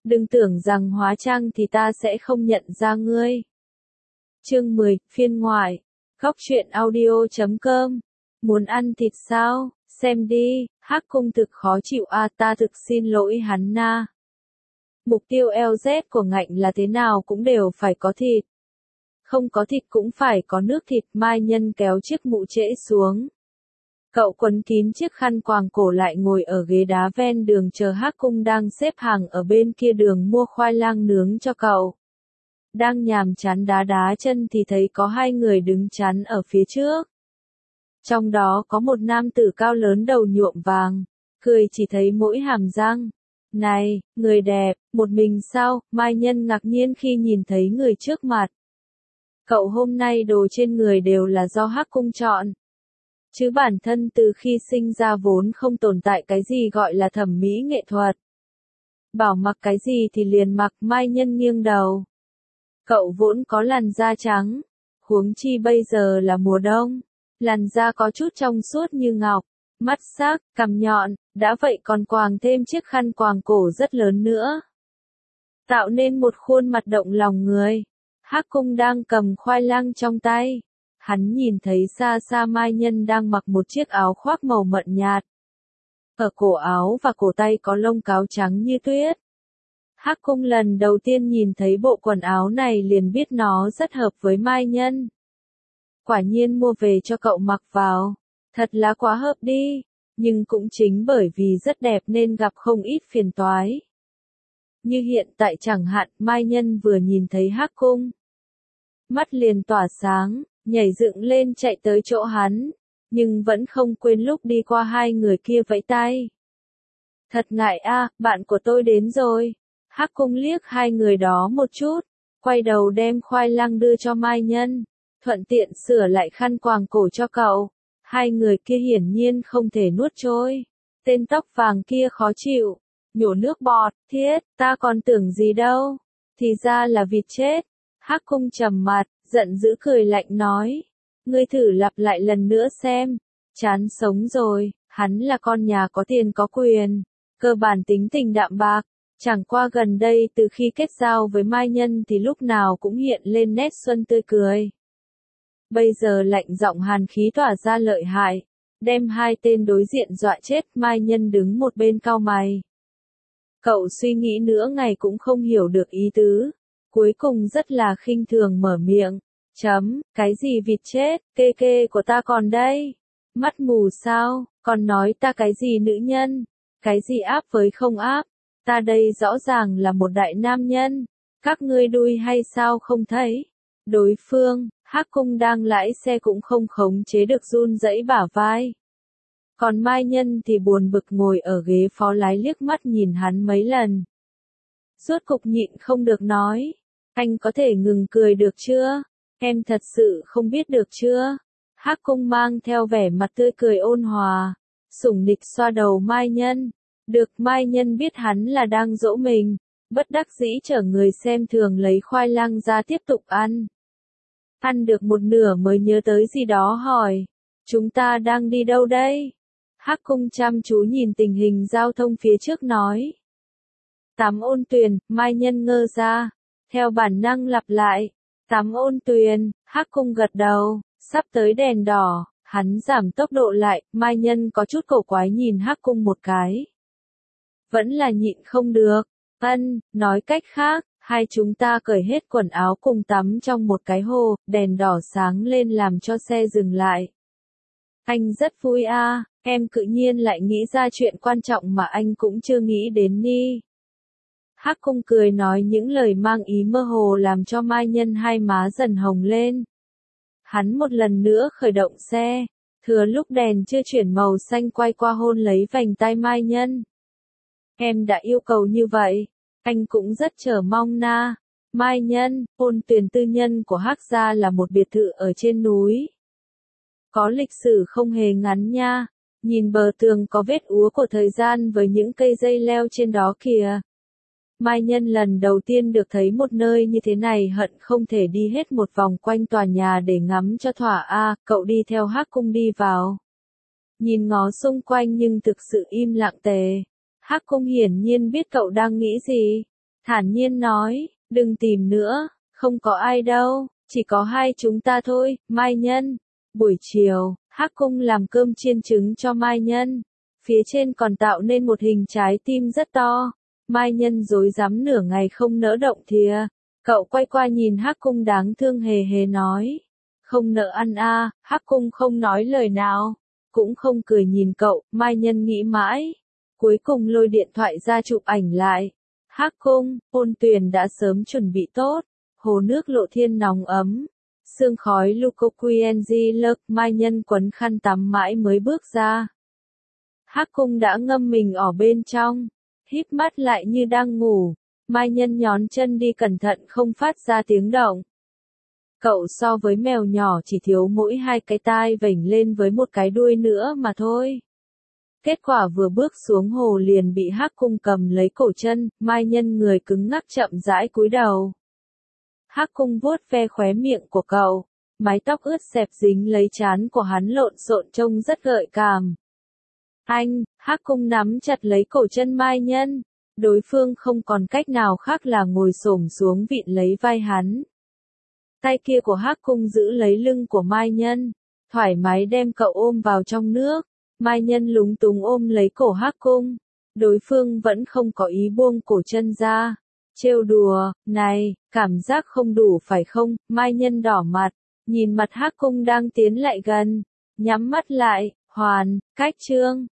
Đừng tưởng rằng hóa trang thì ta sẽ không nhận ra ngươi. Chương 10, phiên ngoại. Góc truyện audio.com. Muốn ăn thịt sao? Xem đi, Hắc Cung thực khó chịu ta thực xin lỗi hắn na. Mục tiêu LZ của ngạnh là thế nào cũng đều phải có thịt. Không có thịt cũng phải có nước thịt. Mai Nhân kéo chiếc mũ trễ xuống. Cậu quấn kín chiếc khăn quàng cổ lại ngồi ở ghế đá ven đường chờ Hắc Cung đang xếp hàng ở bên kia đường mua khoai lang nướng cho cậu. Đang nhàm chán đá đá chân thì thấy có hai người đứng chắn ở phía trước. Trong đó có một nam tử cao lớn đầu nhuộm vàng, cười chỉ thấy mỗi hàm răng. Này, người đẹp, một mình sao? Mai Nhân ngạc nhiên khi nhìn thấy người trước mặt. Cậu hôm nay đồ trên người đều là do Hắc Cung chọn. Chứ bản thân từ khi sinh ra vốn không tồn tại cái gì gọi là thẩm mỹ nghệ thuật. Bảo mặc cái gì thì liền mặc. Mai Nhân nghiêng đầu. Cậu vốn có làn da trắng, huống chi bây giờ là mùa đông, làn da có chút trong suốt như ngọc, mắt sắc, cằm nhọn, đã vậy còn quàng thêm chiếc khăn quàng cổ rất lớn nữa. Tạo nên một khuôn mặt động lòng người. Hắc Cung đang cầm khoai lang trong tay. Hắn nhìn thấy xa xa Mai Nhân đang mặc một chiếc áo khoác màu mận nhạt. Ở cổ áo và cổ tay có lông cáo trắng như tuyết. Hắc Cung lần đầu tiên nhìn thấy bộ quần áo này liền biết nó rất hợp với Mai Nhân. Quả nhiên mua về cho cậu mặc vào. Thật là quá hợp đi. Nhưng cũng chính bởi vì rất đẹp nên gặp không ít phiền toái. Như hiện tại chẳng hạn Mai Nhân vừa nhìn thấy Hắc Cung. Mắt liền tỏa sáng, nhảy dựng lên chạy tới chỗ hắn. Nhưng vẫn không quên lúc đi qua hai người kia vẫy tay. Thật ngại bạn của tôi đến rồi. Hắc Cung liếc hai người đó một chút, quay đầu đem khoai lang đưa cho Mai Nhân, thuận tiện sửa lại khăn quàng cổ cho cậu. Hai người kia hiển nhiên không thể nuốt trôi. Tên tóc vàng kia khó chịu, nhổ nước bọt, thiết, ta còn tưởng gì đâu, thì ra là vịt chết. Hắc Cung trầm mặt, giận dữ cười lạnh nói, ngươi thử lặp lại lần nữa xem. Chán sống rồi, hắn là con nhà có tiền có quyền, cơ bản tính tình đạm bạc. Chẳng qua gần đây từ khi kết giao với Mai Nhân thì lúc nào cũng hiện lên nét xuân tươi cười. Bây giờ lạnh giọng hàn khí tỏa ra lợi hại, đem hai tên đối diện dọa chết. Mai Nhân đứng một bên cau mày. Cậu suy nghĩ nửa ngày cũng không hiểu được ý tứ, cuối cùng rất là khinh thường mở miệng, cái gì vịt chết, kê của ta còn đây, mắt mù sao, còn nói ta cái gì nữ nhân, cái gì áp với không áp. Ta đây rõ ràng là một đại nam nhân, các ngươi đuôi hay sao không thấy? Đối phương, Hắc Cung đang lái xe cũng không khống chế được run rẩy bả vai. Còn Mai Nhân thì buồn bực ngồi ở ghế phó lái liếc mắt nhìn hắn mấy lần. Rốt cục nhịn không được nói, anh có thể ngừng cười được chưa? Em thật sự không biết được chưa? Hắc Cung mang theo vẻ mặt tươi cười ôn hòa, sủng nịch xoa đầu Mai Nhân. Được. Mai Nhân biết hắn là đang dỗ mình, bất đắc dĩ chở người xem thường lấy khoai lang ra tiếp tục ăn. Ăn được một nửa mới nhớ tới gì đó hỏi, chúng ta đang đi đâu đây? Hắc Cung chăm chú nhìn tình hình giao thông phía trước nói. Tắm Ôn Tuyền. Mai Nhân ngơ ra, theo bản năng lặp lại, tắm Ôn Tuyền. Hắc Cung gật đầu, sắp tới đèn đỏ, hắn giảm tốc độ lại. Mai Nhân có chút cổ quái nhìn Hắc Cung một cái. Vẫn là nhịn không được. Nói cách khác, hai chúng ta cởi hết quần áo cùng tắm trong một cái hồ, đèn đỏ sáng lên làm cho xe dừng lại. Anh rất vui em tự nhiên lại nghĩ ra chuyện quan trọng mà anh cũng chưa nghĩ đến đi. Hắc Cung cười nói những lời mang ý mơ hồ làm cho Mai Nhân hai má dần hồng lên. Hắn một lần nữa khởi động xe, thừa lúc đèn chưa chuyển màu xanh quay qua hôn lấy vành tai Mai Nhân. Em đã yêu cầu như vậy, anh cũng rất chờ mong na. Mai Nhân, Ôn Tuyền tư nhân của Hắc gia là một biệt thự ở trên núi. Có lịch sử không hề ngắn nha, nhìn bờ tường có vết úa của thời gian với những cây dây leo trên đó kìa. Mai Nhân lần đầu tiên được thấy một nơi như thế này hận không thể đi hết một vòng quanh tòa nhà để ngắm cho thỏa. Cậu đi theo Hắc Cung đi vào. Nhìn ngó xung quanh nhưng thực sự im lặng tề. Hắc Cung hiển nhiên biết cậu đang nghĩ gì. thản nhiên nói, đừng tìm nữa, không có ai đâu, chỉ có hai chúng ta thôi, Mai Nhân. Buổi chiều, Hắc Cung làm cơm chiên trứng cho Mai Nhân. Phía trên còn tạo nên một hình trái tim rất to. Mai Nhân rối rắm nửa ngày không nỡ động thìa. Cậu quay qua nhìn Hắc Cung đáng thương hề hề nói. Không nỡ ăn à, Hắc Cung không nói lời nào. Cũng không cười nhìn cậu, Mai Nhân nghĩ mãi. Cuối cùng lôi điện thoại ra chụp ảnh lại. Hắc Cung, ôn tuyền đã sớm chuẩn bị tốt. Hồ nước lộ thiên nóng ấm. Sương khói Lukoquienzi lợp, Mai Nhân quấn khăn tắm mãi mới bước ra. Hắc Cung đã ngâm mình ở bên trong. Híp mắt lại như đang ngủ. Mai Nhân nhón chân đi cẩn thận không phát ra tiếng động. Cậu so với mèo nhỏ chỉ thiếu mỗi hai cái tai vểnh lên với một cái đuôi nữa mà thôi. Kết quả vừa bước xuống hồ liền bị Hắc Cung cầm lấy cổ chân, Mai Nhân người cứng ngắc chậm rãi cúi đầu. Hắc Cung vuốt ve khóe miệng của cậu, mái tóc ướt xẹp dính lấy trán của hắn lộn xộn trông rất gợi cảm. Anh, Hắc Cung nắm chặt lấy cổ chân Mai Nhân, đối phương không còn cách nào khác là ngồi xổm xuống vịn lấy vai hắn. Tay kia của Hắc Cung giữ lấy lưng của Mai Nhân, thoải mái đem cậu ôm vào trong nước. Mai Nhân lúng túng ôm lấy cổ Hắc Cung, đối phương vẫn không có ý buông cổ chân ra. Trêu đùa, này, cảm giác không đủ phải không? Mai Nhân đỏ mặt, nhìn mặt Hắc Cung đang tiến lại gần, nhắm mắt lại, cách chương.